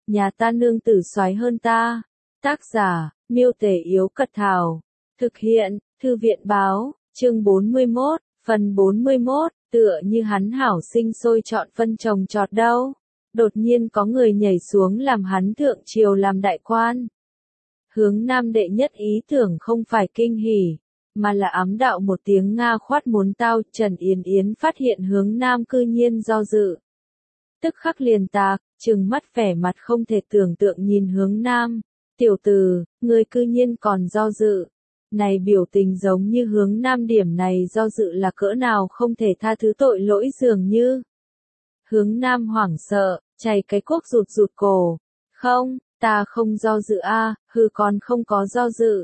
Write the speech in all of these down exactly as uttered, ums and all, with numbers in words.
Nhà ta nương tử soái hơn ta. Tác giả, Miêu Tể Yếu Cật Thảo. Thực hiện, Thư viện Báo, chương bốn mươi mốt, phần bốn mươi mốt, tựa như hắn hảo sinh sôi chọn phân trồng trọt đâu. Đột nhiên có người nhảy xuống làm hắn thượng triều làm đại quan. Hướng Nam đệ nhất ý tưởng không phải kinh hỉ, mà là ám đạo một tiếng Nga khoát muốn tao. Trần Yến Yến phát hiện Hướng Nam cư nhiên do dự. Tức khắc liền tạc, trừng mắt vẻ mặt không thể tưởng tượng nhìn Hướng Nam. Tiểu tử, ngươi cư nhiên còn do dự. Này biểu tình giống như Hướng Nam điểm này do dự là cỡ nào không thể tha thứ tội lỗi dường như. Hướng Nam hoảng sợ, chảy cái cuốc rụt rụt cổ. Không, ta không do dự a, hừ còn không có do dự.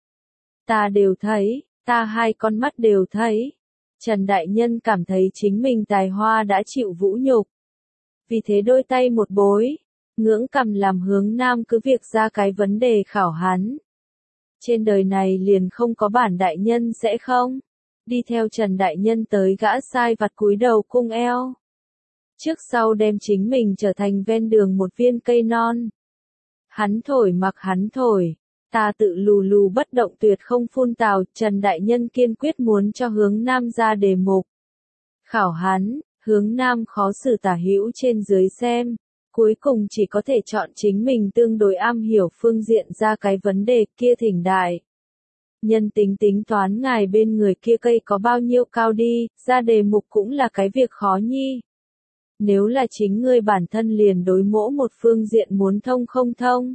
Ta đều thấy, ta hai con mắt đều thấy. Trần Đại Nhân cảm thấy chính mình tài hoa đã chịu vũ nhục. Vì thế đôi tay một bối, ngưỡng cầm làm Hướng Nam cứ việc ra cái vấn đề khảo hắn. Trên đời này liền không có bản đại nhân sẽ không? Đi theo Trần Đại Nhân tới gã sai vặt cúi đầu cung eo. Trước sau đem chính mình trở thành ven đường một viên cây non. Hắn thổi mặc hắn thổi, ta tự lù lù bất động tuyệt không phun tào. Trần Đại Nhân kiên quyết muốn cho Hướng Nam ra đề mục. Khảo hắn, Hướng Nam khó xử tả hữu trên dưới xem. Cuối cùng chỉ có thể chọn chính mình tương đối am hiểu phương diện ra cái vấn đề kia thỉnh đại. Nhân tính tính toán ngài bên người kia cây có bao nhiêu cao đi, ra đề mục cũng là cái việc khó nhi. Nếu là chính ngươi bản thân liền đối mỗ một phương diện muốn thông không thông.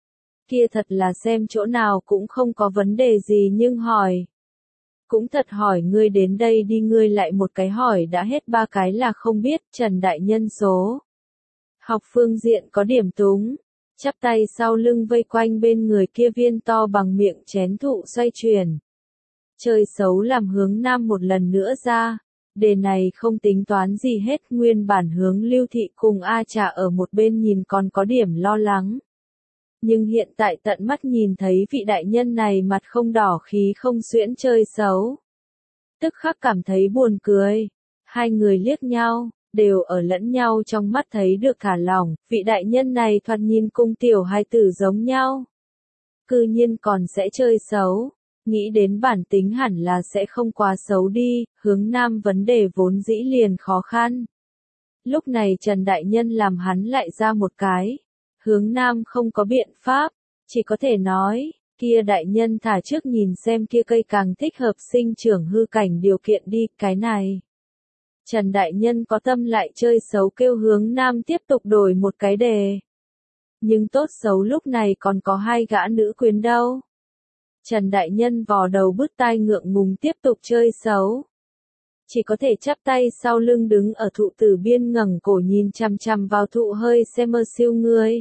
Kia thật là xem chỗ nào cũng không có vấn đề gì nhưng hỏi. Cũng thật hỏi ngươi đến đây đi ngươi lại một cái hỏi đã hết ba cái là không biết. Trần Đại Nhân số. Học phương diện có điểm túng, chắp tay sau lưng vây quanh bên người kia viên to bằng miệng chén thụ xoay chuyển. Chơi xấu làm Hướng Nam một lần nữa ra, đề này không tính toán gì hết. Nguyên bản Hướng Lưu Thị cùng A Trà ở một bên nhìn còn có điểm lo lắng. Nhưng hiện tại tận mắt nhìn thấy vị đại nhân này mặt không đỏ khí không xuyễn chơi xấu. Tức khắc cảm thấy buồn cười, hai người liếc nhau. Đều ở lẫn nhau trong mắt thấy được thả lỏng, vị đại nhân này thoạt nhìn cung tiểu hai tử giống nhau. Cư nhiên còn sẽ chơi xấu, nghĩ đến bản tính hẳn là sẽ không quá xấu đi. Hướng Nam vấn đề vốn dĩ liền khó khăn. Lúc này Trần Đại Nhân làm hắn lại ra một cái. Hướng Nam không có biện pháp, chỉ có thể nói, kia đại nhân thả trước nhìn xem kia cây càng thích hợp sinh trưởng hư cảnh điều kiện đi, cái này. Trần Đại Nhân có tâm lại chơi xấu kêu Hướng Nam tiếp tục đổi một cái đề. Nhưng tốt xấu lúc này còn có hai gã nữ quyến đâu. Trần Đại Nhân vò đầu bứt tai ngượng ngùng tiếp tục chơi xấu. Chỉ có thể chắp tay sau lưng đứng ở thụ tử biên ngẩng cổ nhìn chằm chằm vào thụ hơi xem mơ siêu ngươi.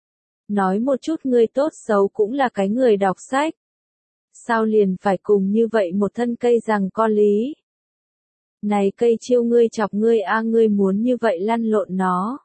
Nói một chút ngươi tốt xấu cũng là cái người đọc sách. Sao liền phải cùng như vậy một thân cây rằng có lý. Này cây chiêu ngươi chọc ngươi a ngươi muốn như vậy lăn lộn nó.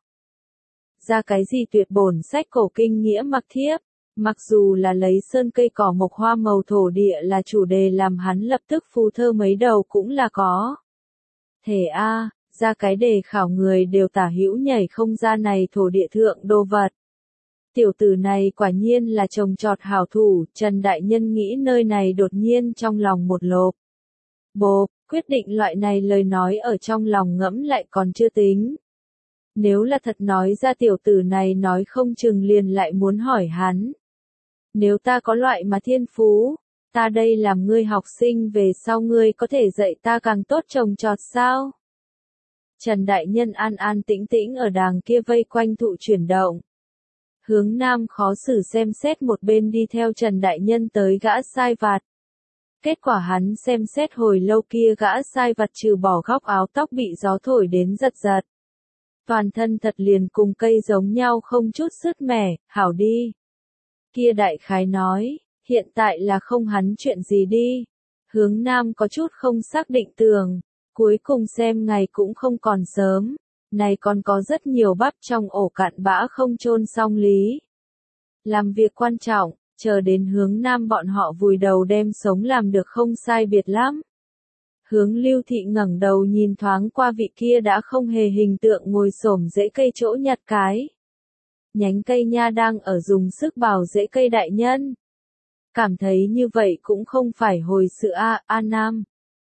Ra cái gì tuyệt bổn sách cổ kinh nghĩa mặc thiếp, mặc dù là lấy sơn cây cỏ mộc hoa màu thổ địa là chủ đề làm hắn lập tức phù thơ mấy đầu cũng là có. Thể a, ra cái đề khảo người đều tả hữu nhảy không ra này thổ địa thượng đồ vật. Tiểu tử này quả nhiên là trồng trọt hảo thủ. Trần Đại Nhân nghĩ nơi này đột nhiên trong lòng một lộp. Bộp. Quyết định loại này lời nói ở trong lòng ngẫm lại còn chưa tính. Nếu là thật nói ra tiểu tử này nói không chừng liền lại muốn hỏi hắn. Nếu ta có loại mà thiên phú, ta đây làm ngươi học sinh về sau ngươi có thể dạy ta càng tốt trồng trọt sao? Trần Đại Nhân an an tĩnh tĩnh ở đàng kia vây quanh thụ chuyển động. Hướng Nam khó xử xem xét một bên đi theo Trần Đại Nhân tới gã sai vặt. Kết quả hắn xem xét hồi lâu kia gã sai vặt trừ bỏ góc áo tóc bị gió thổi đến giật giật. Toàn thân thật liền cùng cây giống nhau không chút sứt mẻ, hảo đi. Kia đại khái nói, hiện tại là không hắn chuyện gì đi. Hướng Nam có chút không xác định tường, cuối cùng xem ngày cũng không còn sớm. Này còn có rất nhiều bắp trong ổ cạn bã không chôn xong lý. Làm việc quan trọng. Chờ đến Hướng Nam bọn họ vùi đầu đem sống làm được không sai biệt lắm. Hướng Lưu Thị ngẩng đầu nhìn thoáng qua vị kia đã không hề hình tượng ngồi xổm rễ cây chỗ nhặt cái. nhánh cây nha đang ở dùng sức bào rễ cây đại nhân. Cảm thấy như vậy cũng không phải hồi sự A, A Nam.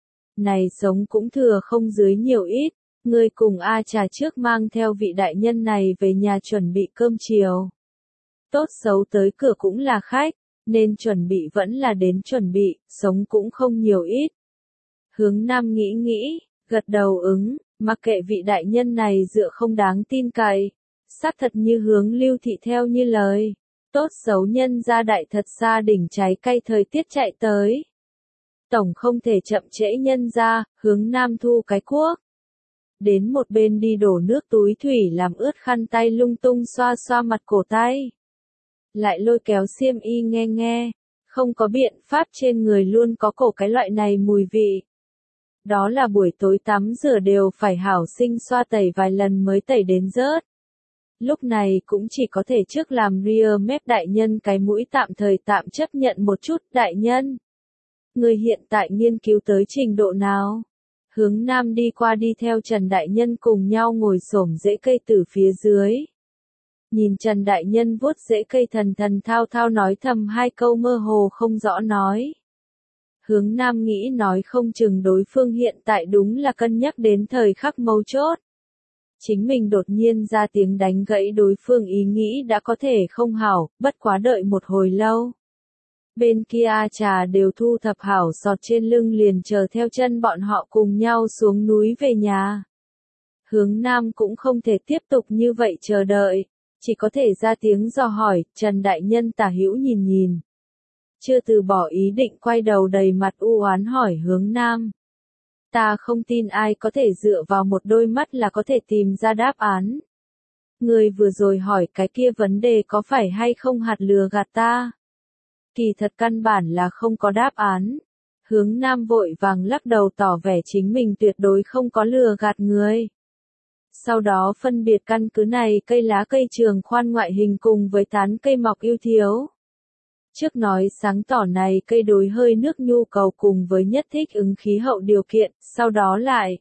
Này sống cũng thừa không dưới nhiều ít, ngươi cùng A Trà trước mang theo vị đại nhân này về nhà chuẩn bị cơm chiều. Tốt xấu tới cửa cũng là khách, nên chuẩn bị vẫn là đến chuẩn bị, sống cũng không nhiều ít. Hướng Nam nghĩ nghĩ, gật đầu ứng, mặc kệ vị đại nhân này dựa không đáng tin cậy. Xác thật như hướng Lưu Thị theo như lời. Tốt xấu nhân gia đại thật xa đỉnh trái cây thời tiết chạy tới. Tổng không thể chậm trễ nhân gia, hướng Nam thu cái cuốc. Đến một bên đi đổ nước túi thủy làm ướt khăn tay lung tung xoa xoa mặt cổ tay. Lại lôi kéo xiêm y nghe nghe, không có biện pháp trên người luôn có cổ cái loại này mùi vị. Đó là buổi tối tắm rửa đều phải hảo sinh xoa tẩy vài lần mới tẩy đến rớt. Lúc này cũng chỉ có thể trước làm rear mép đại nhân cái mũi tạm thời tạm chấp nhận một chút đại nhân. Người hiện tại nghiên cứu tới trình độ nào? Hướng Nam đi qua đi theo Trần Đại Nhân cùng nhau ngồi xổm rễ cây từ phía dưới. Nhìn Trần Đại Nhân vuốt rễ cây thần thần thao thao nói thầm hai câu mơ hồ không rõ nói. Hướng Nam nghĩ nói không chừng đối phương hiện tại đúng là cân nhắc đến thời khắc mấu chốt. Chính mình đột nhiên ra tiếng đánh gãy đối phương ý nghĩ đã có thể không hảo, bất quá đợi một hồi lâu. Bên kia A Trà đều thu thập hảo sọt trên lưng liền chờ theo chân bọn họ cùng nhau xuống núi về nhà. Hướng Nam cũng không thể tiếp tục như vậy chờ đợi, chỉ có thể ra tiếng dò hỏi, Trần Đại Nhân tả hữu nhìn nhìn. Chưa từ bỏ ý định quay đầu đầy mặt u oán hỏi Hướng Nam. Ta không tin ai có thể dựa vào một đôi mắt là có thể tìm ra đáp án. Người vừa rồi hỏi cái kia vấn đề có phải hay không hạt lừa gạt ta? Kỳ thật căn bản là không có đáp án. Hướng Nam vội vàng lắc đầu tỏ vẻ chính mình tuyệt đối không có lừa gạt người. Sau đó phân biệt căn cứ này cây lá cây trường khoan ngoại hình cùng với tán cây mọc ưu thiếu. Trước nói sáng tỏ này cây đối hơi nước nhu cầu cùng với nhất thích ứng khí hậu điều kiện, sau đó lại.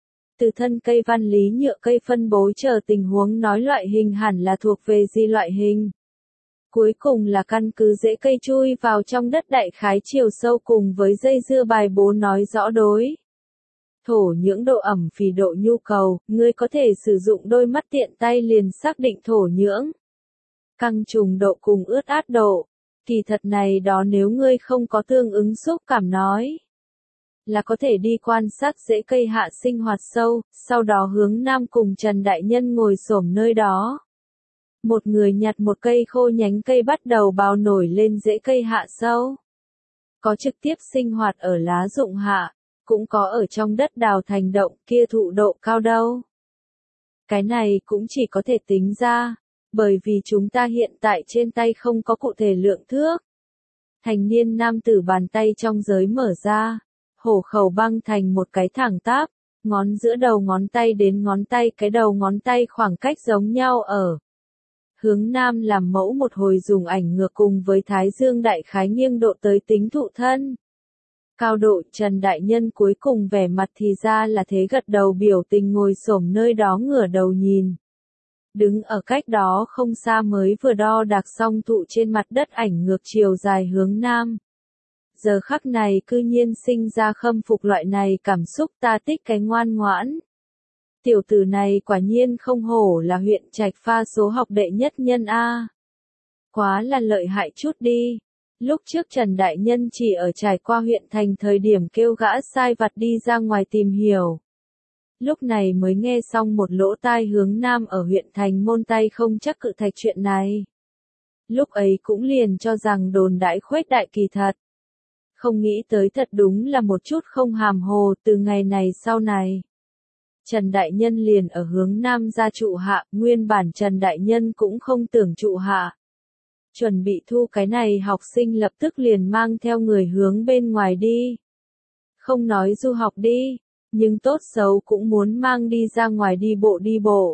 Từ thân cây văn lý nhựa cây phân bố chờ tình huống nói loại hình hẳn là thuộc về gì loại hình. Cuối cùng là căn cứ rễ cây chui vào trong đất đại khái chiều sâu cùng với dây dưa bài bố nói rõ đối. Thổ nhưỡng độ ẩm phì độ nhu cầu, ngươi có thể sử dụng đôi mắt tiện tay liền xác định thổ nhưỡng. Căng trùng độ cùng ướt át độ. Kỳ thật này đó nếu ngươi không có tương ứng xúc cảm nói. Là có thể đi quan sát rễ cây hạ sinh hoạt sâu, sau đó hướng Nam cùng Trần Đại Nhân ngồi xổm nơi đó. Một người nhặt một cây khô nhánh cây bắt đầu bào nổi lên rễ cây hạ sâu. Có trực tiếp sinh hoạt ở lá rụng hạ, cũng có ở trong đất đào thành động kia thụ độ cao đâu. Cái này cũng chỉ có thể tính ra, bởi vì chúng ta hiện tại trên tay không có cụ thể lượng thước. Thành niên nam tử bàn tay trong giới mở ra, hổ khẩu băng thành một cái thẳng tắp, ngón giữa đầu ngón tay đến ngón tay cái đầu ngón tay khoảng cách giống nhau ở. Hướng Nam làm mẫu một hồi dùng ảnh ngược cùng với Thái Dương đại khái nghiêng độ tới tính thụ thân. Cao độ Trần Đại Nhân cuối cùng vẻ mặt thì ra là thế gật đầu biểu tình ngồi xổm nơi đó ngửa đầu nhìn. Đứng ở cách đó không xa mới vừa đo đạc xong thụ trên mặt đất ảnh ngược chiều dài hướng Nam. Giờ khắc này cư nhiên sinh ra khâm phục loại này cảm xúc ta tích cái ngoan ngoãn. Tiểu tử này quả nhiên không hổ là huyện Trạch Pha số học đệ nhất nhân A. Quá là lợi hại chút đi. Lúc trước Trần Đại Nhân chỉ ở trải qua huyện thành thời điểm kêu gã sai vặt đi ra ngoài tìm hiểu. Lúc này mới nghe xong một lỗ tai hướng Nam ở huyện thành môn tay không chắc cự thạch chuyện này. Lúc ấy cũng liền cho rằng đồn đãi khuếch đại kỳ thật. Không nghĩ tới thật đúng là một chút không hàm hồ từ ngày này sau này. Trần Đại Nhân liền ở hướng Nam ra trụ hạ, nguyên bản Trần Đại Nhân cũng không tưởng trụ hạ. Chuẩn bị thu cái này học sinh lập tức liền mang theo người hướng bên ngoài đi. Không nói du học đi, nhưng tốt xấu cũng muốn mang đi ra ngoài đi bộ đi bộ.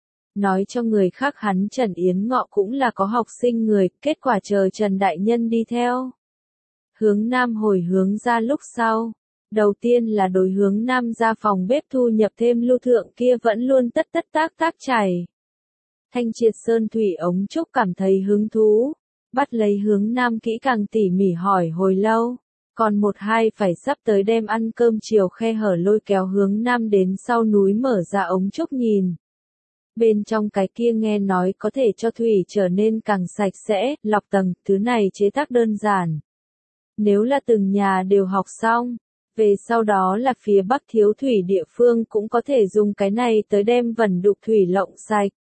Nói cho người khác hắn Trần Yến Ngọ cũng là có học sinh người, kết quả chờ Trần Đại Nhân đi theo. Hướng Nam hồi hướng ra lúc sau. Đầu tiên là đối hướng Nam ra phòng bếp thu nhập thêm lưu thượng kia vẫn luôn tất tất tác tác chảy. Thanh triệt sơn thủy ống trúc cảm thấy hứng thú, bắt lấy Hướng Nam kỹ càng tỉ mỉ hỏi hồi lâu, còn một hai phải sắp tới đem ăn cơm chiều khe hở lôi kéo Hướng Nam đến sau núi mở ra ống trúc nhìn. Bên trong cái kia nghe nói có thể cho thủy trở nên càng sạch sẽ, lọc tầng, thứ này chế tác đơn giản. Nếu là từng nhà đều học xong, về sau đó là phía Bắc thiếu thủy địa phương cũng có thể dùng cái này tới đem vẩn đục thủy lộng sạch.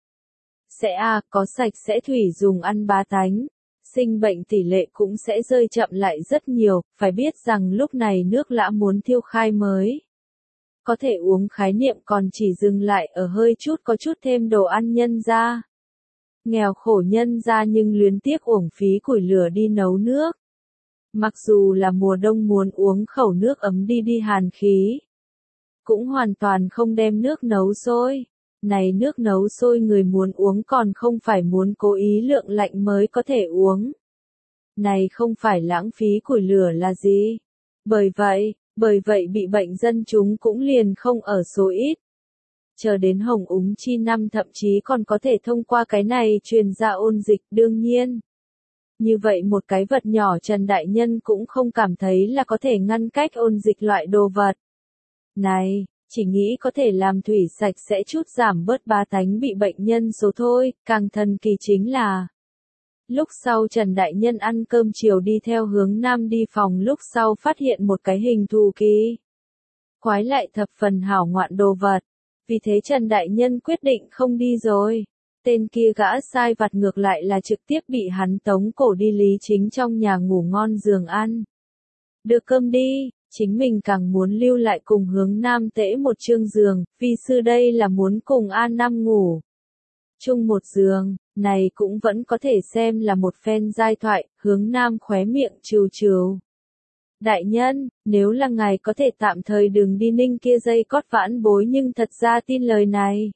Sẽ à, có sạch sẽ thủy dùng ăn bá tánh, sinh bệnh tỷ lệ cũng sẽ rơi chậm lại rất nhiều, phải biết rằng lúc này nước lã muốn thiêu khai mới. Có thể uống khái niệm còn chỉ dừng lại ở hơi chút có chút thêm đồ ăn nhân ra. Nghèo khổ nhân ra nhưng luyến tiếc uổng phí củi lửa đi nấu nước. Mặc dù là mùa đông muốn uống khẩu nước ấm đi đi hàn khí, cũng hoàn toàn không đem nước nấu sôi. Này nước nấu sôi người muốn uống còn không phải muốn cố ý lượng lạnh mới có thể uống. Này không phải lãng phí củi lửa là gì? Bởi vậy, bởi vậy bị bệnh dân chúng cũng liền không ở số ít. Chờ đến Hồng Úng chi năm thậm chí còn có thể thông qua cái này truyền ra ôn dịch đương nhiên. Như vậy một cái vật nhỏ Trần Đại Nhân cũng không cảm thấy là có thể ngăn cách ôn dịch loại đồ vật. Này, chỉ nghĩ có thể làm thủy sạch sẽ chút giảm bớt bá tánh bị bệnh nhân số thôi, càng thần kỳ chính là. Lúc sau Trần Đại Nhân ăn cơm chiều đi theo Hướng Nam đi phòng lúc sau phát hiện một cái hình thù kỳ. Quái lại thập phần hảo ngoạn đồ vật. Vì thế Trần Đại Nhân quyết định không đi rồi. Tên kia gã sai vặt ngược lại là trực tiếp bị hắn tống cổ đi Lý Chính trong nhà ngủ ngon giường ăn. Được cơm đi, chính mình càng muốn lưu lại cùng Hướng Nam tễ một chương giường, vì sư đây là muốn cùng An Nam ngủ. Chung một giường, này cũng vẫn có thể xem là một phen giai thoại, Hướng Nam khóe miệng trừ trừ. Đại nhân, nếu là ngài có thể tạm thời đừng đi ninh kia dây cót vãn bối nhưng thật ra tin lời này.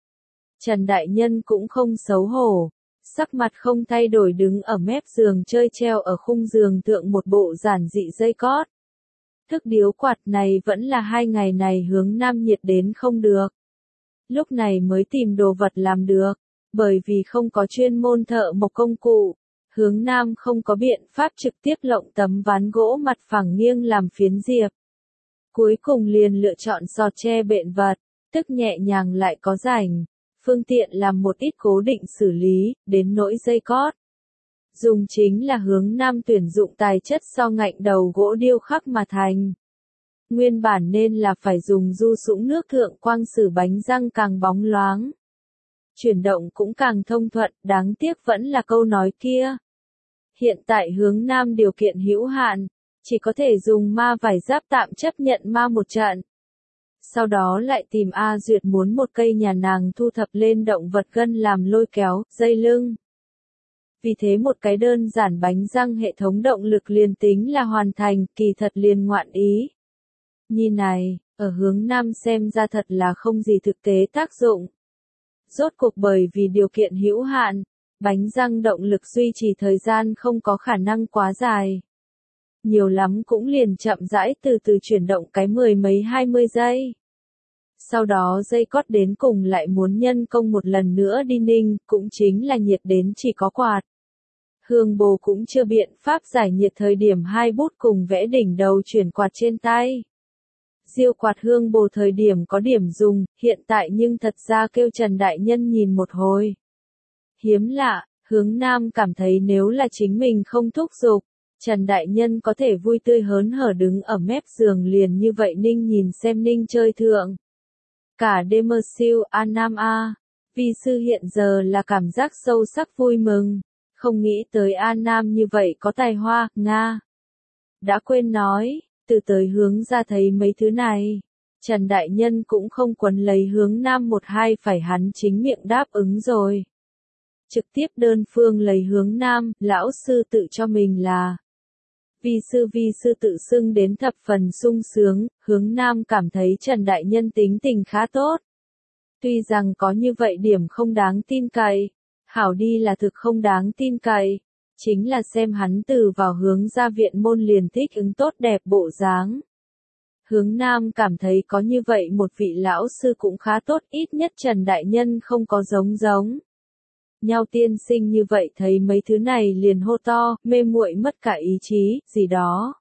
Trần Đại Nhân cũng không xấu hổ, sắc mặt không thay đổi đứng ở mép giường chơi treo ở khung giường tượng một bộ giản dị dây cót. Thức điếu quạt này vẫn là hai ngày này Hướng Nam nhiệt đến không được. Lúc này mới tìm đồ vật làm được, bởi vì không có chuyên môn thợ mộc công cụ. Hướng Nam không có biện pháp trực tiếp lộng tấm ván gỗ mặt phẳng nghiêng làm phiến diệp. Cuối cùng liền lựa chọn sọt tre bện vật, tức nhẹ nhàng lại có rảnh, phương tiện làm một ít cố định xử lý, đến nỗi dây cót. Dùng chính là Hướng Nam tuyển dụng tài chất so ngạnh đầu gỗ điêu khắc mà thành. Nguyên bản nên là phải dùng du sũng nước thượng quang sử bánh răng càng bóng loáng. Chuyển động cũng càng thông thuận, đáng tiếc vẫn là câu nói kia. Hiện tại Hướng Nam điều kiện hữu hạn, chỉ có thể dùng ma vải giáp tạm chấp nhận ma một trận. Sau đó lại tìm A Duyệt muốn một cây nhà nàng thu thập lên động vật gân làm lôi kéo, dây lưng. Vì thế một cái đơn giản bánh răng hệ thống động lực liền tính là hoàn thành, kỳ thật liền ngoạn ý. Nhìn này, ở Hướng Nam xem ra thật là không gì thực tế tác dụng. Rốt cuộc bởi vì điều kiện hữu hạn, bánh răng động lực duy trì thời gian không có khả năng quá dài. Nhiều lắm cũng liền chậm rãi từ từ chuyển động cái mười mấy hai mươi giây. Sau đó dây cót đến cùng lại muốn nhân công một lần nữa đi ninh, cũng chính là nhiệt đến chỉ có quạt. Hương bồ cũng chưa biện pháp giải nhiệt thời điểm hai bút cùng vẽ đỉnh đầu chuyển quạt trên tay. Diêu quạt hương bồ thời điểm có điểm dùng, hiện tại nhưng thật ra kêu Trần Đại Nhân nhìn một hồi. Hiếm lạ, Hướng Nam cảm thấy nếu là chính mình không thúc giục, Trần Đại Nhân có thể vui tươi hớn hở đứng ở mép giường liền như vậy ninh nhìn xem ninh chơi thượng. Cả đêm mơ siêu An Nam A, vi sư hiện giờ là cảm giác sâu sắc vui mừng, không nghĩ tới An Nam như vậy có tài hoa, Nga. Đã quên nói, từ tới Hướng ra thấy mấy thứ này, Trần Đại Nhân cũng không quấn lấy Hướng Nam một hai phải hắn chính miệng đáp ứng rồi. Trực tiếp đơn phương lấy Hướng Nam, lão sư tự cho mình là. Vi sư vi sư tự xưng đến thập phần sung sướng, Hướng Nam cảm thấy Trần Đại Nhân tính tình khá tốt. Tuy rằng có như vậy điểm không đáng tin cậy, hảo đi là thực không đáng tin cậy, chính là xem hắn từ vào Hướng ra viện môn liền thích ứng tốt đẹp bộ dáng. Hướng Nam cảm thấy có như vậy một vị lão sư cũng khá tốt, ít nhất Trần Đại Nhân không có giống giống. Nhau tiên sinh như vậy thấy mấy thứ này liền hô to, mê muội mất cả ý chí, gì đó.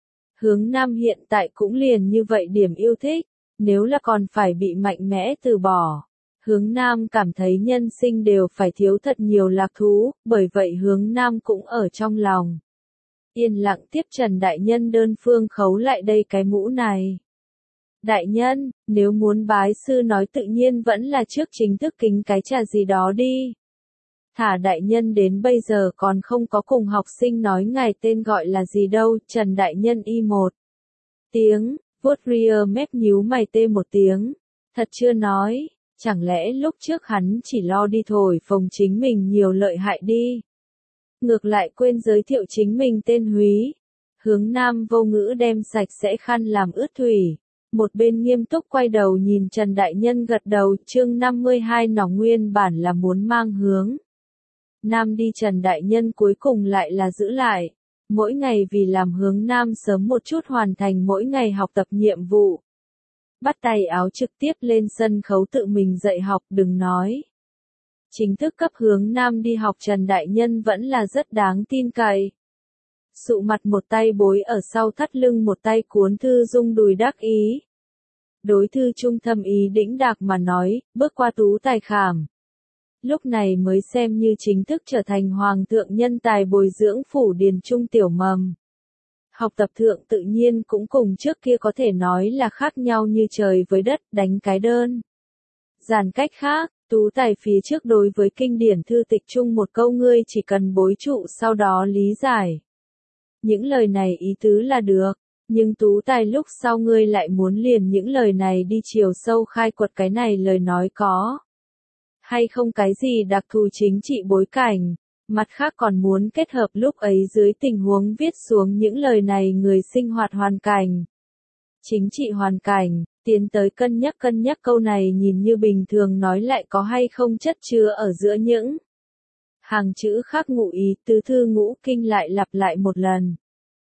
Hướng Nam hiện tại cũng liền như vậy điểm yêu thích, nếu là còn phải bị mạnh mẽ từ bỏ. Hướng Nam cảm thấy nhân sinh đều phải thiếu thật nhiều lạc thú, bởi vậy Hướng Nam cũng ở trong lòng. Yên lặng tiếp Trần Đại Nhân đơn phương khấu lại đây cái mũ này. Đại nhân, nếu muốn bái sư nói tự nhiên vẫn là trước chính thức kính cái trà gì đó đi. Thả đại nhân đến bây giờ còn không có cùng học sinh nói ngài tên gọi là gì đâu, Trần Đại Nhân y một tiếng, vuốt ria mép nhíu mày tê một tiếng. Thật chưa nói, chẳng lẽ lúc trước hắn chỉ lo đi thổi phồng chính mình nhiều lợi hại đi. Ngược lại quên giới thiệu chính mình tên Húy. Hướng Nam vô ngữ đem sạch sẽ khăn làm ướt thủy. Một bên nghiêm túc quay đầu nhìn Trần Đại Nhân gật đầu, chương năm mươi hai nó nguyên bản là muốn mang Hướng Nam đi, Trần Đại Nhân cuối cùng lại là giữ lại. Mỗi ngày vì làm Hướng Nam sớm một chút hoàn thành mỗi ngày học tập nhiệm vụ. Bắt tay áo trực tiếp lên sân khấu tự mình dạy học, đừng nói. Chính thức cấp Hướng Nam đi học, Trần Đại Nhân vẫn là rất đáng tin cậy. Sụ mặt một tay bối ở sau thắt lưng, một tay cuốn thư rung đùi đắc ý. Đối thư trung thâm ý đĩnh đạc mà nói, bước qua tú tài khảm. Lúc này mới xem như chính thức trở thành hoàng thượng nhân tài bồi dưỡng phủ điền trung tiểu mầm. Học tập thượng tự nhiên cũng cùng trước kia có thể nói là khác nhau như trời với đất, đánh cái đơn. Giản cách khác, tú tài phía trước đối với kinh điển thư tịch chung một câu ngươi chỉ cần bối trụ sau đó lý giải. Những lời này ý tứ là được, nhưng tú tài lúc sau ngươi lại muốn liền những lời này đi chiều sâu khai quật cái này lời nói có hay không cái gì đặc thù chính trị bối cảnh, mặt khác còn muốn kết hợp lúc ấy dưới tình huống viết xuống những lời này người sinh hoạt hoàn cảnh. Chính trị hoàn cảnh, tiến tới cân nhắc cân nhắc câu này nhìn như bình thường nói lại có hay không chất chứa ở giữa những hàng chữ khác ngụ ý, tứ thư ngũ kinh lại lặp lại một lần.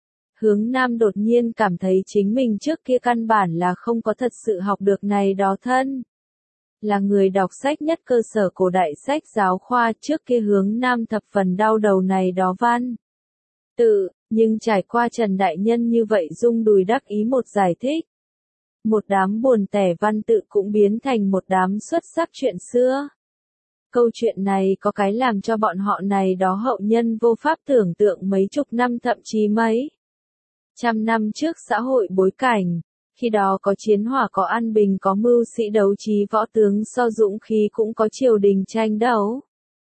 Hướng Nam đột nhiên cảm thấy chính mình trước kia căn bản là không có thật sự học được này đó thân. Là người đọc sách nhất cơ sở cổ đại sách giáo khoa, trước kia Hướng Nam thập phần đau đầu này đó văn tự, nhưng trải qua Trần Đại Nhân như vậy rung đùi đắc ý một giải thích. Một đám buồn tẻ văn tự cũng biến thành một đám xuất sắc chuyện xưa. Câu chuyện này có cái làm cho bọn họ này đó hậu nhân vô pháp tưởng tượng mấy chục năm thậm chí mấy trăm năm trước xã hội bối cảnh. Khi đó có chiến hỏa, có an bình, có mưu sĩ đấu trí võ tướng so dũng khí, cũng có triều đình tranh đấu.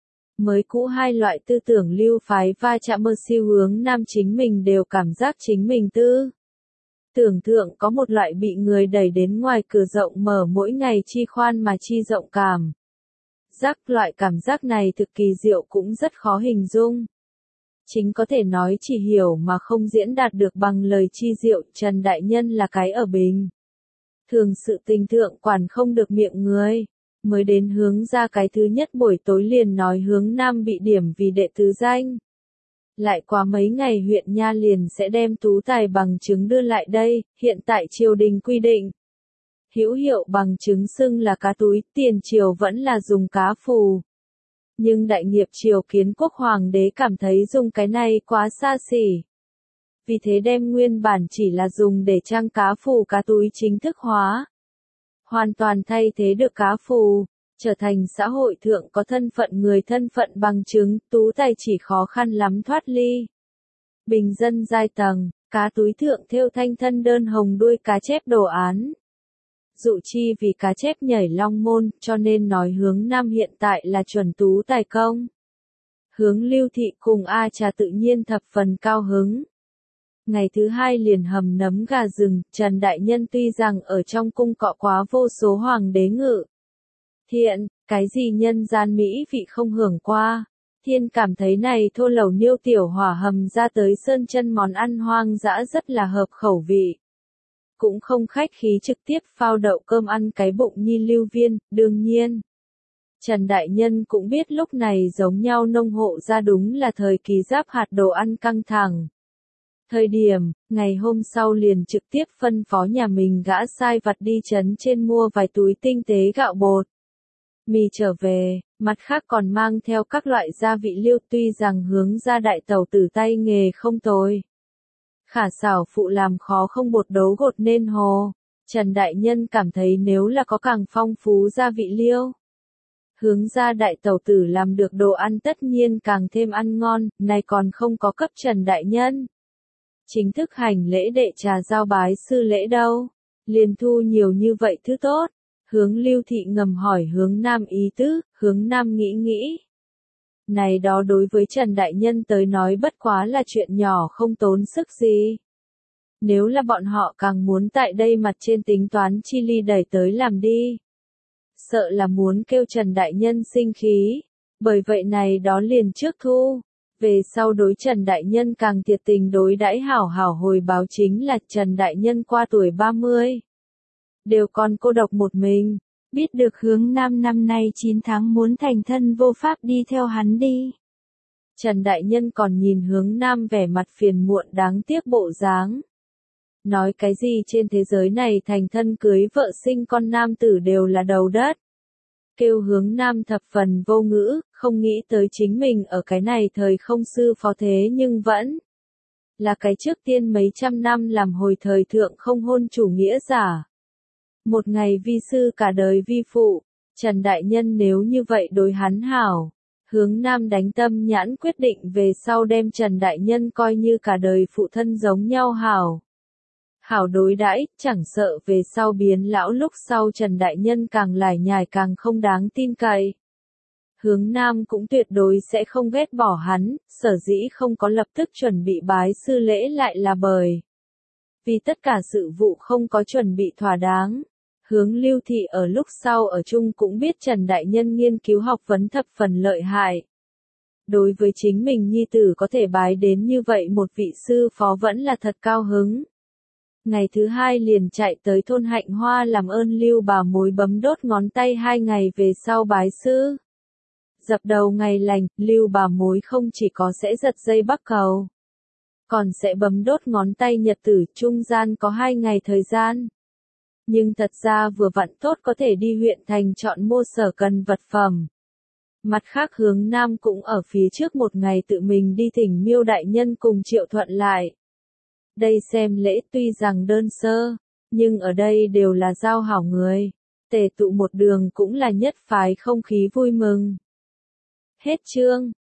Mới cũ hai loại tư tưởng lưu phái va chạm mơ siêu Hướng Nam chính mình đều cảm giác chính mình tư. Tưởng tượng có một loại bị người đẩy đến ngoài cửa rộng mở mỗi ngày chi khoan mà chi rộng cảm. Giác loại cảm giác này thực kỳ diệu cũng rất khó hình dung. Chính có thể nói chỉ hiểu mà không diễn đạt được bằng lời chi diệu, Trần Đại Nhân là cái ở bình. Thường sự tình thượng quản không được miệng người. Mới đến Hướng ra cái thứ nhất buổi tối liền nói Hướng Nam bị điểm vì đệ tứ danh. Lại qua mấy ngày huyện nha liền sẽ đem tú tài bằng chứng đưa lại đây, hiện tại triều đình quy định. Hữu hiệu bằng chứng xưng là cá túi, tiền triều vẫn là dùng cá phù. Nhưng đại nghiệp triều kiến quốc hoàng đế cảm thấy dùng cái này quá xa xỉ. Vì thế đem nguyên bản chỉ là dùng để trang cá phù cá túi chính thức hóa. Hoàn toàn thay thế được cá phù, trở thành xã hội thượng có thân phận người thân phận bằng chứng, tú tài chỉ khó khăn lắm thoát ly. Bình dân giai tầng, cá túi thượng thêu thanh thân đơn hồng đuôi cá chép đồ án. Dụ chi vì cá chép nhảy long môn, cho nên nói Hướng Nam hiện tại là chuẩn tú tài công. Hướng Lưu Thị cùng A Trà tự nhiên thập phần cao hứng. Ngày thứ hai liền hầm nấm gà rừng, Trần Đại Nhân tuy rằng ở trong cung cọ quá vô số hoàng đế ngự. Thiện, cái gì nhân gian mỹ vị không hưởng qua. Thiên cảm thấy này thô lẩu niêu tiểu hỏa hầm ra tới sơn chân món ăn hoang dã rất là hợp khẩu vị. Cũng không khách khí trực tiếp phao đậu cơm ăn cái bụng nhi Lưu Viên, đương nhiên. Trần Đại Nhân cũng biết lúc này giống nhau nông hộ ra đúng là thời kỳ giáp hạt đồ ăn căng thẳng. Thời điểm, ngày hôm sau liền trực tiếp phân phó nhà mình gã sai vặt đi trấn trên mua vài túi tinh tế gạo bột. mì trở về, mặt khác còn mang theo các loại gia vị liêu, tuy rằng hướng ra đại tẩu tử tay nghề không tồi. Khả xảo phụ làm khó không bột đấu gột nên hồ. Trần Đại Nhân cảm thấy nếu là có càng phong phú gia vị liêu, hướng ra đại tẩu tử làm được đồ ăn tất nhiên càng thêm ăn ngon, này còn không có cấp Trần Đại Nhân chính thức hành lễ đệ trà giao bái sư lễ đâu, liền thu nhiều như vậy thứ tốt. Hướng Lưu Thị ngầm hỏi Hướng Nam ý tứ, Hướng Nam nghĩ nghĩ. Này đó đối với Trần Đại Nhân tới nói bất quá là chuyện nhỏ không tốn sức gì. Nếu là bọn họ càng muốn tại đây mặt trên tính toán chi ly đẩy tới làm đi. Sợ là muốn kêu Trần Đại Nhân sinh khí. Bởi vậy này đó liền trước thu. Về sau đối Trần Đại Nhân càng thiệt tình đối đãi hảo hảo hồi báo chính là Trần Đại Nhân qua tuổi ba mươi. Đều còn cô độc một mình. Biết được Hướng Nam năm nay chín tháng muốn thành thân vô pháp đi theo hắn đi. Trần Đại Nhân còn nhìn Hướng Nam vẻ mặt phiền muộn đáng tiếc bộ dáng. Nói cái gì trên thế giới này thành thân cưới vợ sinh con nam tử đều là đầu đất. Kêu Hướng Nam thập phần vô ngữ, không nghĩ tới chính mình ở cái này thời không sư phó thế nhưng vẫn là cái trước tiên mấy trăm năm làm hồi thời thượng không hôn chủ nghĩa giả. Một ngày vi sư cả đời vi phụ, Trần Đại Nhân nếu như vậy đối hắn hảo. Hướng Nam đánh tâm nhãn quyết định về sau đem Trần Đại Nhân coi như cả đời phụ thân giống nhau hảo. Hảo đối đãi, chẳng sợ về sau biến lão lúc sau Trần Đại Nhân càng lải nhải càng không đáng tin cậy. Hướng Nam cũng tuyệt đối sẽ không ghét bỏ hắn, sở dĩ không có lập tức chuẩn bị bái sư lễ lại là bởi vì tất cả sự vụ không có chuẩn bị thỏa đáng. Hướng Lưu Thị ở lúc sau ở chung cũng biết Trần Đại Nhân nghiên cứu học vấn thập phần lợi hại. Đối với chính mình nhi tử có thể bái đến như vậy một vị sư phó vẫn là thật cao hứng. Ngày thứ hai liền chạy tới thôn Hạnh Hoa làm ơn Lưu bà mối bấm đốt ngón tay hai ngày về sau bái sư. Dập đầu ngày lành, Lưu bà mối không chỉ có sẽ giật dây bắc cầu, còn sẽ bấm đốt ngón tay nhật tử, trung gian có hai ngày thời gian. Nhưng thật ra vừa vặn tốt có thể đi huyện thành chọn mua sở cần vật phẩm. Mặt khác Hướng Nam cũng ở phía trước một ngày tự mình đi thỉnh Miêu Đại Nhân cùng Triệu Thuận lại. Đây xem lễ tuy rằng đơn sơ, nhưng ở đây đều là giao hảo người. Tề tụ một đường cũng là nhất phái không khí vui mừng. Hết chương.